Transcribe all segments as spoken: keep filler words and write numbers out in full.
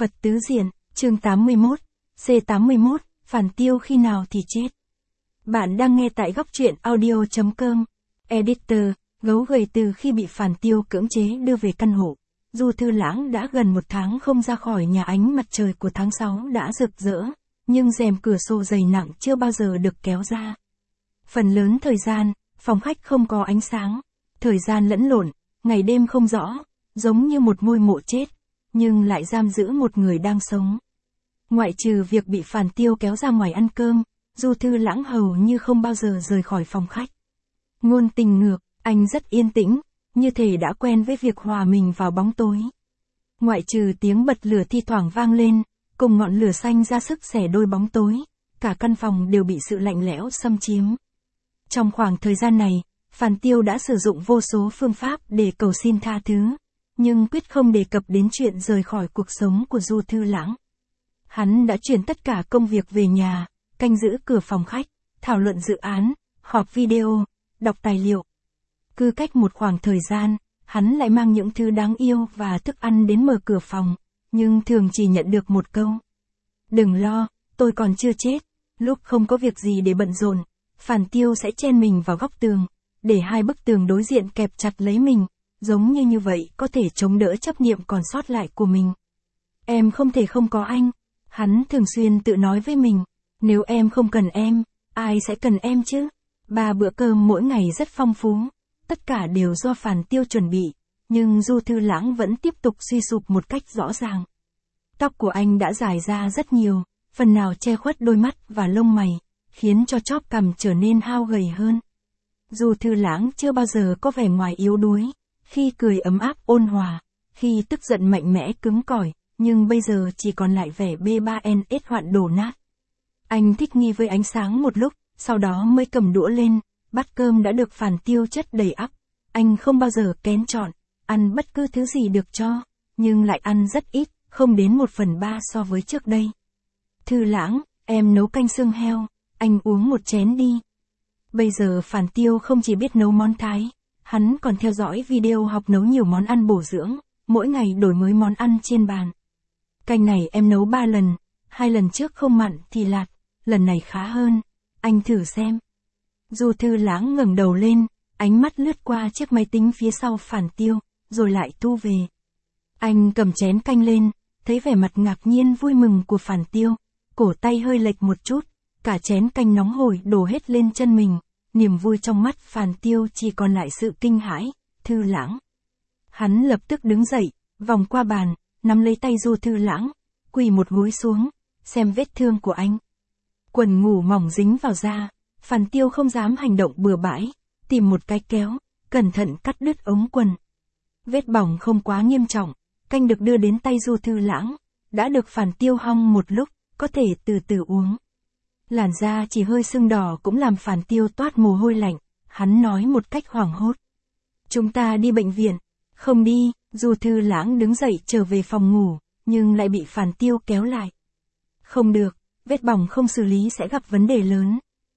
Phật tứ diện, chương tám mươi mốt, C tám mươi mốt, Phản Tiêu khi nào thì chết. Bạn đang nghe tại góc truyện audio chấm com. Editor, gấu gầy từ khi bị Phản Tiêu cưỡng chế đưa về căn hộ. Du Thư Lãng đã gần một tháng không ra khỏi nhà, ánh mặt trời của tháng sáu đã rực rỡ, nhưng rèm cửa sổ dày nặng chưa bao giờ được kéo ra. Phần lớn thời gian, phòng khách không có ánh sáng, thời gian lẫn lộn, ngày đêm không rõ, giống như một ngôi mộ chết, nhưng lại giam giữ một người đang sống. Ngoại trừ việc bị Phản Tiêu kéo ra ngoài ăn cơm, Du Thư Lãng hầu như không bao giờ rời khỏi phòng khách. Ngôn tình ngược, anh rất yên tĩnh, như thể đã quen với việc hòa mình vào bóng tối. Ngoại trừ tiếng bật lửa thi thoảng vang lên, cùng ngọn lửa xanh ra sức xẻ đôi bóng tối, cả căn phòng đều bị sự lạnh lẽo xâm chiếm. Trong khoảng thời gian này, Phản Tiêu đã sử dụng vô số phương pháp để cầu xin tha thứ, nhưng quyết không đề cập đến chuyện rời khỏi cuộc sống của Du Thư Lãng. Hắn đã chuyển tất cả công việc về nhà, canh giữ cửa phòng khách, thảo luận dự án, họp video, đọc tài liệu. Cứ cách một khoảng thời gian, hắn lại mang những thứ đáng yêu và thức ăn đến mở cửa phòng, nhưng thường chỉ nhận được một câu: "Đừng lo, tôi còn chưa chết." Lúc không có việc gì để bận rộn, Phản Tiêu sẽ chen mình vào góc tường, để hai bức tường đối diện kẹp chặt lấy mình, giống như như vậy có thể chống đỡ chấp niệm còn sót lại của mình. "Em không thể không có anh," hắn thường xuyên tự nói với mình, "nếu em không cần em, ai sẽ cần em chứ?" Ba bữa cơm mỗi ngày rất phong phú, tất cả đều do Phản Tiêu chuẩn bị, nhưng Du Thư Lãng vẫn tiếp tục suy sụp một cách rõ ràng. Tóc của anh đã dài ra rất nhiều, phần nào che khuất đôi mắt và lông mày, khiến cho chóp cằm trở nên hao gầy hơn. Du Thư Lãng chưa bao giờ có vẻ ngoài yếu đuối, khi cười ấm áp ôn hòa, khi tức giận mạnh mẽ cứng cỏi, nhưng bây giờ chỉ còn lại vẻ B ba N S hoạn đổ nát. Anh thích nghi với ánh sáng một lúc, sau đó mới cầm đũa lên, bát cơm đã được Phản Tiêu chất đầy ắp. Anh không bao giờ kén chọn, ăn bất cứ thứ gì được cho, nhưng lại ăn rất ít, không đến một phần ba so với trước đây. "Thư Lãng, em nấu canh xương heo, anh uống một chén đi." Bây giờ Phản Tiêu không chỉ biết nấu món Thái, hắn còn theo dõi video học nấu nhiều món ăn bổ dưỡng, mỗi ngày đổi mới món ăn trên bàn. "Canh này em nấu ba lần, hai lần trước không mặn thì lạt, lần này khá hơn, anh thử xem." Du Thư Lãng ngẩng đầu lên, ánh mắt lướt qua chiếc máy tính phía sau Phản Tiêu, rồi lại thu về. Anh cầm chén canh lên, thấy vẻ mặt ngạc nhiên vui mừng của Phản Tiêu, cổ tay hơi lệch một chút, cả chén canh nóng hổi đổ hết lên chân mình, niềm vui trong mắt Phản Tiêu chỉ còn lại sự kinh hãi. "Thư Lãng." Hắn lập tức đứng dậy, vòng qua bàn, nắm lấy tay Du Thư Lãng, quỳ một gối xuống, xem vết thương của anh. Quần ngủ mỏng dính vào da, Phản Tiêu không dám hành động bừa bãi, tìm một cái kéo, cẩn thận cắt đứt ống quần. Vết bỏng không quá nghiêm trọng, canh được đưa đến tay Du Thư Lãng, đã được Phản Tiêu hong một lúc, có thể từ từ uống. Làn da chỉ hơi sưng đỏ cũng làm Phản Tiêu toát mồ hôi lạnh, hắn nói một cách hoảng hốt: "Chúng ta đi bệnh viện." "Không đi." Du Thư Lãng đứng dậy trở về phòng ngủ, nhưng lại bị Phản Tiêu kéo lại. "Không được, vết bỏng không xử lý sẽ gặp vấn đề lớn."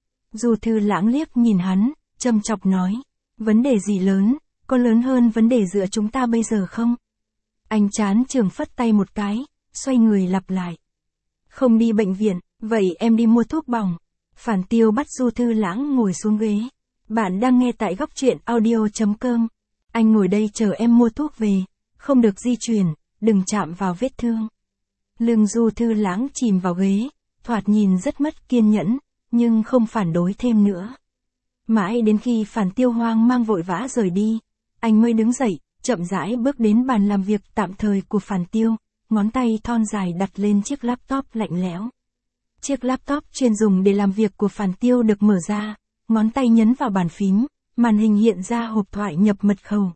Du Thư Lãng liếc nhìn hắn, châm chọc nói: "Vấn đề gì lớn, có lớn hơn vấn đề giữa chúng ta bây giờ không?" Anh chán chường phất tay một cái, xoay người lặp lại: "Không đi bệnh viện, vậy em đi mua thuốc bỏng." Phản Tiêu bắt Du Thư Lãng ngồi xuống ghế. "Bạn đang nghe tại góc truyện audio chấm com. Anh ngồi đây chờ em mua thuốc về, không được di chuyển, đừng chạm vào vết thương." Lưng Du Thư Lãng chìm vào ghế, thoạt nhìn rất mất kiên nhẫn, nhưng không phản đối thêm nữa. Mãi đến khi Phản Tiêu hoang mang vội vã rời đi, anh mới đứng dậy, chậm rãi bước đến bàn làm việc tạm thời của Phản Tiêu, ngón tay thon dài đặt lên chiếc laptop lạnh lẽo. Chiếc laptop chuyên dùng để làm việc của Phản Tiêu được mở ra, ngón tay nhấn vào bàn phím, màn hình hiện ra hộp thoại nhập mật khẩu.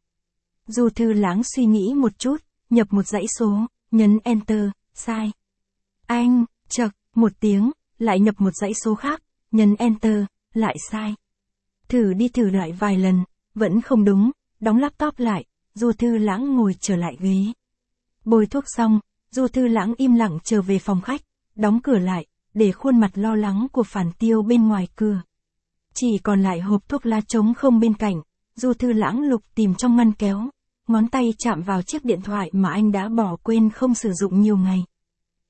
Du Thư Lãng suy nghĩ một chút, nhập một dãy số, nhấn Enter, sai. Anh, chậc, một tiếng, lại nhập một dãy số khác, nhấn Enter, lại sai. Thử đi thử lại vài lần, vẫn không đúng, đóng laptop lại, Du Thư Lãng ngồi trở lại ghế. Bôi thuốc xong, Du Thư Lãng im lặng trở về phòng khách, đóng cửa lại, để khuôn mặt lo lắng của Phản Tiêu bên ngoài cửa. Chỉ còn lại hộp thuốc lá trống không bên cạnh, Du Thư Lãng lục tìm trong ngăn kéo, ngón tay chạm vào chiếc điện thoại mà anh đã bỏ quên không sử dụng nhiều ngày,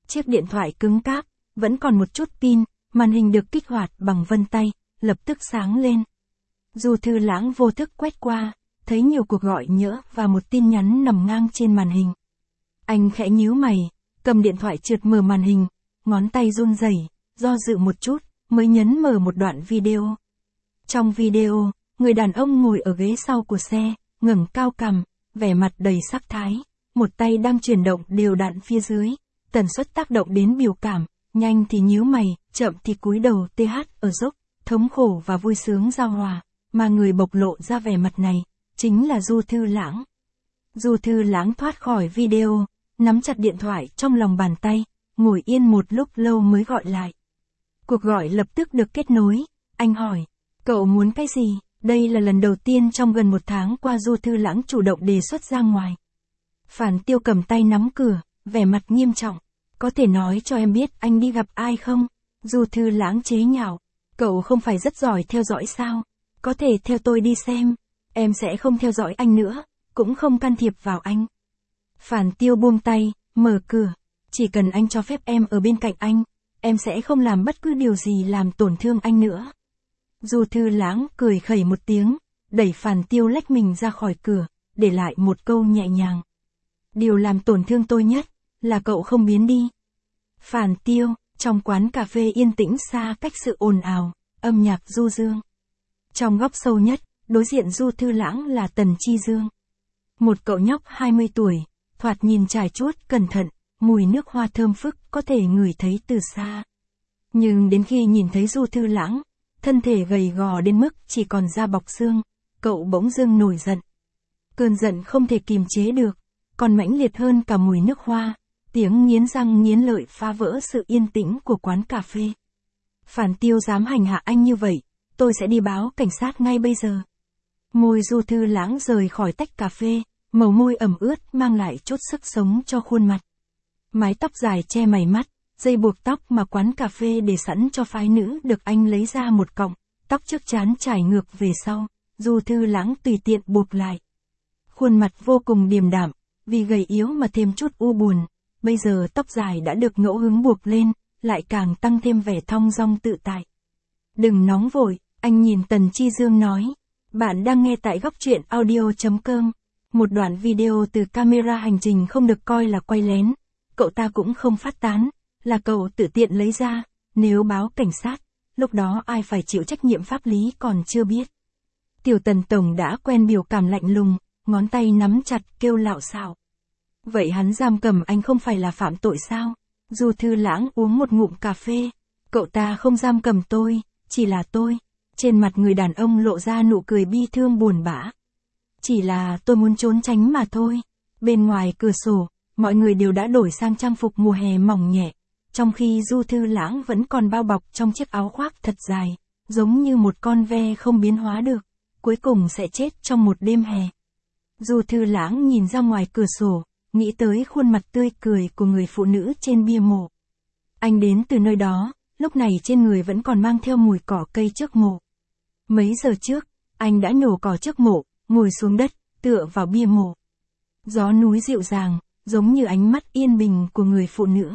Chiếc điện thoại cứng cáp, vẫn còn một chút pin, màn hình được kích hoạt bằng vân tay, lập tức sáng lên. Du Thư Lãng vô thức quét qua, thấy nhiều cuộc gọi nhỡ và một tin nhắn nằm ngang trên màn hình. Anh khẽ nhíu mày, cầm điện thoại trượt mở màn hình, ngón tay run rẩy, do dự một chút, mới nhấn mở một đoạn video. Trong video, người đàn ông ngồi ở ghế sau của xe, ngẩng cao cằm, vẻ mặt đầy sắc thái, một tay đang chuyển động đều đặn phía dưới, tần suất tác động đến biểu cảm, nhanh thì nhíu mày, chậm thì cúi đầu tê hát ở dốc, thống khổ và vui sướng giao hòa, mà người bộc lộ ra vẻ mặt này, chính là Du Thư Lãng. Du Thư Lãng thoát khỏi video, nắm chặt điện thoại trong lòng bàn tay, ngồi yên một lúc lâu mới gọi lại. Cuộc gọi lập tức được kết nối, anh hỏi, cậu muốn cái gì? Đây là lần đầu tiên trong gần một tháng qua Du Thư Lãng chủ động đề xuất ra ngoài. Phản Tiêu cầm tay nắm cửa, vẻ mặt nghiêm trọng. Có thể nói cho em biết anh đi gặp ai không? Du Thư Lãng chế nhạo. Cậu không phải rất giỏi theo dõi sao? Có thể theo tôi đi xem. Em sẽ không theo dõi anh nữa, cũng không can thiệp vào anh. Phản Tiêu buông tay, mở cửa. Chỉ cần anh cho phép em ở bên cạnh anh, em sẽ không làm bất cứ điều gì làm tổn thương anh nữa. Du Thư Lãng cười khẩy một tiếng, đẩy Phản Tiêu lách mình ra khỏi cửa, để lại một câu nhẹ nhàng. Điều làm tổn thương tôi nhất, là cậu không biến đi. Phản Tiêu, trong quán cà phê yên tĩnh xa cách sự ồn ào, âm nhạc du dương. Trong góc sâu nhất, đối diện Du Thư Lãng là Tần Chi Dương. Một cậu nhóc hai mươi tuổi, thoạt nhìn trải chuốt cẩn thận, mùi nước hoa thơm phức có thể ngửi thấy từ xa. Nhưng đến khi nhìn thấy Du Thư Lãng, thân thể gầy gò đến mức chỉ còn da bọc xương, cậu bỗng dưng nổi giận. Cơn giận không thể kìm chế được, còn mãnh liệt hơn cả mùi nước hoa, tiếng nghiến răng nghiến lợi phá vỡ sự yên tĩnh của quán cà phê. Phản Tiêu dám hành hạ anh như vậy, tôi sẽ đi báo cảnh sát ngay bây giờ. Môi Du Thư Lãng rời khỏi tách cà phê, màu môi ẩm ướt mang lại chút sức sống cho khuôn mặt. Mái tóc dài che mày mắt, dây buộc tóc mà quán cà phê để sẵn cho phái nữ được anh lấy ra một cọng, tóc trước trán trải ngược về sau, Du Thư Lãng tùy tiện buộc lại. Khuôn mặt vô cùng điềm đạm, vì gầy yếu mà thêm chút u buồn, bây giờ tóc dài đã được ngẫu hứng buộc lên, lại càng tăng thêm vẻ thong dong tự tại. Đừng nóng vội, anh nhìn Tần Chi Dương nói. Bạn đang nghe tại góc truyện audio chấm com. Một đoạn video từ camera hành trình không được coi là quay lén. Cậu ta cũng không phát tán, là cậu tự tiện lấy ra, nếu báo cảnh sát, lúc đó ai phải chịu trách nhiệm pháp lý còn chưa biết. Tiểu Tần Tổng đã quen biểu cảm lạnh lùng, ngón tay nắm chặt kêu lạo xạo. Vậy hắn giam cầm anh không phải là phạm tội sao? Du Thư Lãng uống một ngụm cà phê. Cậu ta không giam cầm tôi, chỉ là tôi. Trên mặt người đàn ông lộ ra nụ cười bi thương buồn bã. Chỉ là tôi muốn trốn tránh mà thôi. Bên ngoài cửa sổ, mọi người đều đã đổi sang trang phục mùa hè mỏng nhẹ, trong khi Du Thư Lãng vẫn còn bao bọc trong chiếc áo khoác thật dài, giống như một con ve không biến hóa được, cuối cùng sẽ chết trong một đêm hè. Du Thư Lãng nhìn ra ngoài cửa sổ, nghĩ tới khuôn mặt tươi cười của người phụ nữ trên bia mộ. Anh đến từ nơi đó, lúc này trên người vẫn còn mang theo mùi cỏ cây trước mộ. Mấy giờ trước, anh đã nhổ cỏ trước mộ, ngồi xuống đất, tựa vào bia mộ. Gió núi dịu dàng, giống như ánh mắt yên bình của người phụ nữ.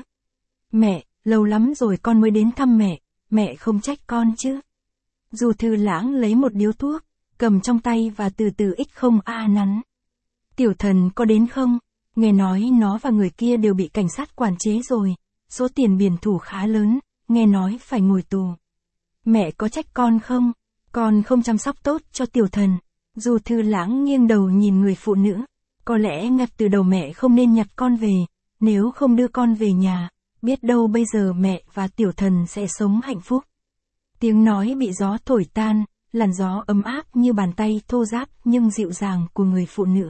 Mẹ, lâu lắm rồi con mới đến thăm mẹ, mẹ không trách con chứ. Du Thư Lãng lấy một điếu thuốc, cầm trong tay và từ từ ích không a nắn. Tiểu Thần có đến không? Nghe nói nó và người kia đều bị cảnh sát quản chế rồi, số tiền biển thủ khá lớn, nghe nói phải ngồi tù. Mẹ có trách con không? Con không chăm sóc tốt cho Tiểu Thần. Du Thư Lãng nghiêng đầu nhìn người phụ nữ. Có lẽ ngay từ đầu mẹ không nên nhặt con về, nếu không đưa con về nhà, biết đâu bây giờ mẹ và Tiểu Thần sẽ sống hạnh phúc. Tiếng nói bị gió thổi tan, làn gió ấm áp như bàn tay thô ráp nhưng dịu dàng của người phụ nữ.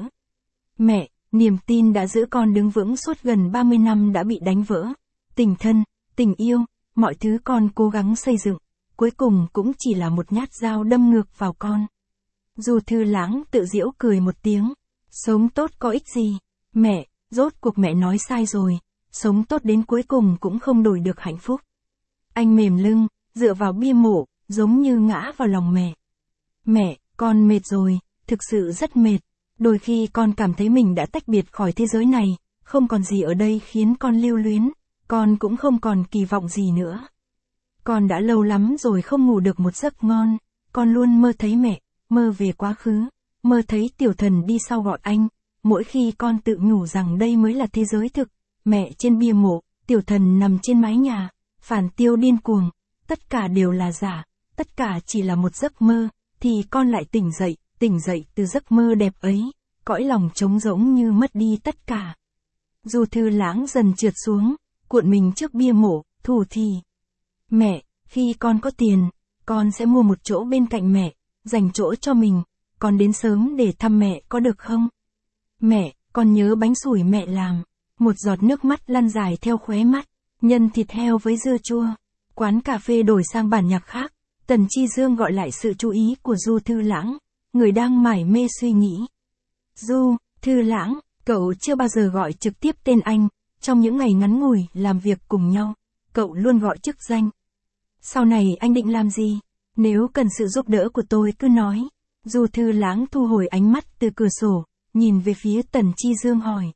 Mẹ, niềm tin đã giữ con đứng vững suốt gần ba mươi năm đã bị đánh vỡ. Tình thân, tình yêu, mọi thứ con cố gắng xây dựng, cuối cùng cũng chỉ là một nhát dao đâm ngược vào con. Du Thư Lãng tự giễu cười một tiếng. Sống tốt có ích gì? Mẹ, rốt cuộc mẹ nói sai rồi. Sống tốt đến cuối cùng cũng không đổi được hạnh phúc. Anh mềm lưng, dựa vào bia mộ, giống như ngã vào lòng mẹ. Mẹ, con mệt rồi, thực sự rất mệt. Đôi khi con cảm thấy mình đã tách biệt khỏi thế giới này, không còn gì ở đây khiến con lưu luyến. con cũng không còn kỳ vọng gì nữa. Con đã lâu lắm rồi không ngủ được một giấc ngon, con luôn mơ thấy mẹ, mơ về quá khứ, mơ thấy tiểu thần đi sau gọi anh, mỗi khi con tự nhủ rằng đây mới là thế giới thực, mẹ trên bia mộ, tiểu thần nằm trên mái nhà, Phản Tiêu điên cuồng, tất cả đều là giả, tất cả chỉ là một giấc mơ, thì con lại tỉnh dậy, tỉnh dậy từ giấc mơ đẹp ấy, cõi lòng trống rỗng như mất đi tất cả. Du Thư Lãng dần trượt xuống, cuộn mình trước bia mộ, thủ thỉ. Mẹ, khi con có tiền, con sẽ mua một chỗ bên cạnh mẹ, dành chỗ cho mình, con đến sớm để thăm mẹ có được không? Mẹ, con nhớ bánh sủi mẹ làm. Một giọt nước mắt lăn dài theo khóe mắt, nhân thịt heo với dưa chua. Quán cà phê đổi sang bản nhạc khác, Tần Chi Dương gọi lại sự chú ý của Du Thư Lãng, người đang mải mê suy nghĩ. Du, Thư Lãng, cậu chưa bao giờ gọi trực tiếp tên anh, trong những ngày ngắn ngủi làm việc cùng nhau, cậu luôn gọi chức danh. Sau này anh định làm gì? Nếu cần sự giúp đỡ của tôi cứ nói. Du Thư Lãng thu hồi ánh mắt từ cửa sổ, nhìn về phía Tần Chi Dương hỏi.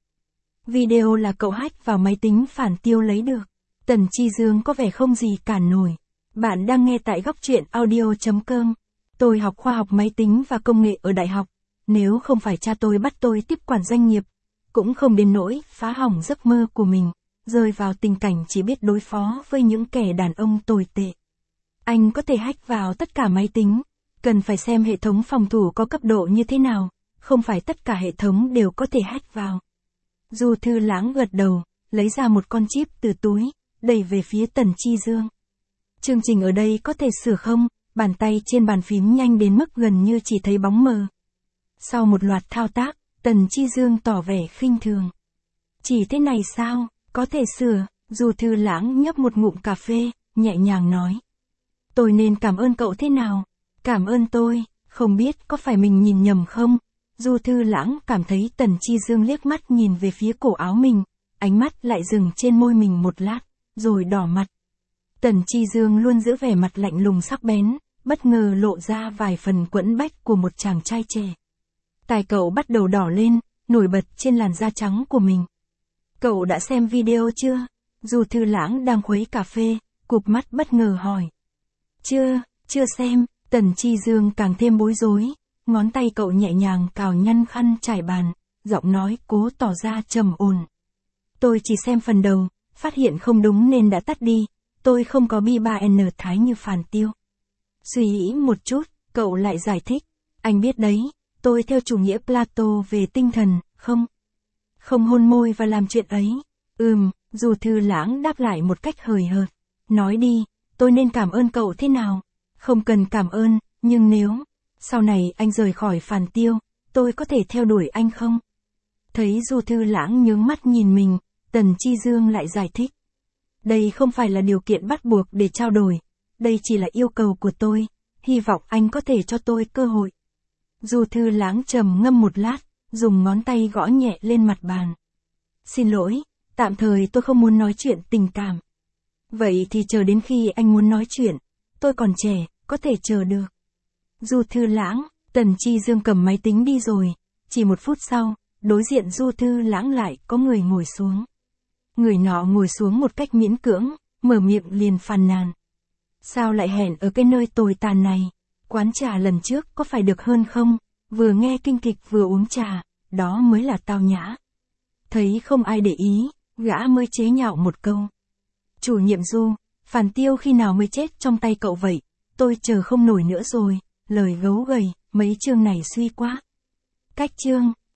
Video là cậu hack vào máy tính Phản Tiêu lấy được. Tần Chi Dương có vẻ không gì cản nổi. Bạn đang nghe tại góc truyện audio chấm com. Tôi học khoa học máy tính và công nghệ ở đại học. Nếu không phải cha tôi bắt tôi tiếp quản doanh nghiệp, cũng không đến nỗi phá hỏng giấc mơ của mình, rơi vào tình cảnh chỉ biết đối phó với những kẻ đàn ông tồi tệ. Anh có thể hack vào tất cả máy tính, cần phải xem hệ thống phòng thủ có cấp độ như thế nào, không phải tất cả hệ thống đều có thể hack vào. Du Thư Lãng gật đầu, lấy ra một con chip từ túi, đẩy về phía Tần Chi Dương. Chương trình ở đây có thể sửa không? Bàn tay trên bàn phím nhanh đến mức gần như chỉ thấy bóng mờ. Sau một loạt thao tác, Tần Chi Dương tỏ vẻ khinh thường. Chỉ thế này sao, có thể sửa? Du Thư Lãng nhấp một ngụm cà phê, nhẹ nhàng nói. Tôi nên cảm ơn cậu thế nào? Cảm ơn tôi, không biết có phải mình nhìn nhầm không? Du Thư Lãng cảm thấy Tần Chi Dương liếc mắt nhìn về phía cổ áo mình, ánh mắt lại dừng trên môi mình một lát, rồi đỏ mặt. Tần Chi Dương luôn giữ vẻ mặt lạnh lùng sắc bén, bất ngờ lộ ra vài phần quẫn bách của một chàng trai trẻ. Tai cậu bắt đầu đỏ lên, nổi bật trên làn da trắng của mình. Cậu đã xem video chưa? Du Thư Lãng đang khuấy cà phê, cụp mắt bất ngờ hỏi. Chưa, chưa xem. Tần Chi Dương càng thêm bối rối, ngón tay cậu nhẹ nhàng cào nhăn khăn trải bàn, giọng nói cố tỏ ra trầm ổn. Tôi chỉ xem phần đầu, phát hiện không đúng nên đã tắt đi, tôi không có bi ba en thái như Phản Tiêu. Suy nghĩ một chút, cậu lại giải thích, anh biết đấy, tôi theo chủ nghĩa Plato về tinh thần, không? Không hôn môi và làm chuyện ấy. Ừm, Du Thư Lãng đáp lại một cách hời hợt. Nói đi, tôi nên cảm ơn cậu thế nào? Không cần cảm ơn, nhưng nếu sau này anh rời khỏi Phản Tiêu, tôi có thể theo đuổi anh không? Thấy Du Thư Lãng nhướng mắt nhìn mình, Tần Chi Dương lại giải thích. Đây không phải là điều kiện bắt buộc để trao đổi, đây chỉ là yêu cầu của tôi, hy vọng anh có thể cho tôi cơ hội. Du Thư Lãng trầm ngâm một lát, dùng ngón tay gõ nhẹ lên mặt bàn. Xin lỗi, tạm thời tôi không muốn nói chuyện tình cảm. Vậy thì chờ đến khi anh muốn nói chuyện, tôi còn trẻ, có thể chờ được. Du Thư Lãng, Tần Chi Dương cầm máy tính đi rồi, chỉ một phút sau, đối diện Du Thư Lãng lại có người ngồi xuống. Người nọ ngồi xuống một cách miễn cưỡng, mở miệng liền phàn nàn. Sao lại hẹn ở cái nơi tồi tàn này? Quán trà lần trước có phải được hơn không? Vừa nghe kinh kịch vừa uống trà, đó mới là tao nhã. Thấy không ai để ý, gã mới chế nhạo một câu. Chủ nhiệm Du, Phản Tiêu khi nào mới chết trong tay cậu vậy? Tôi chờ không nổi nữa rồi, lời gấu gầy, mấy chương này suy quá. Cách chương,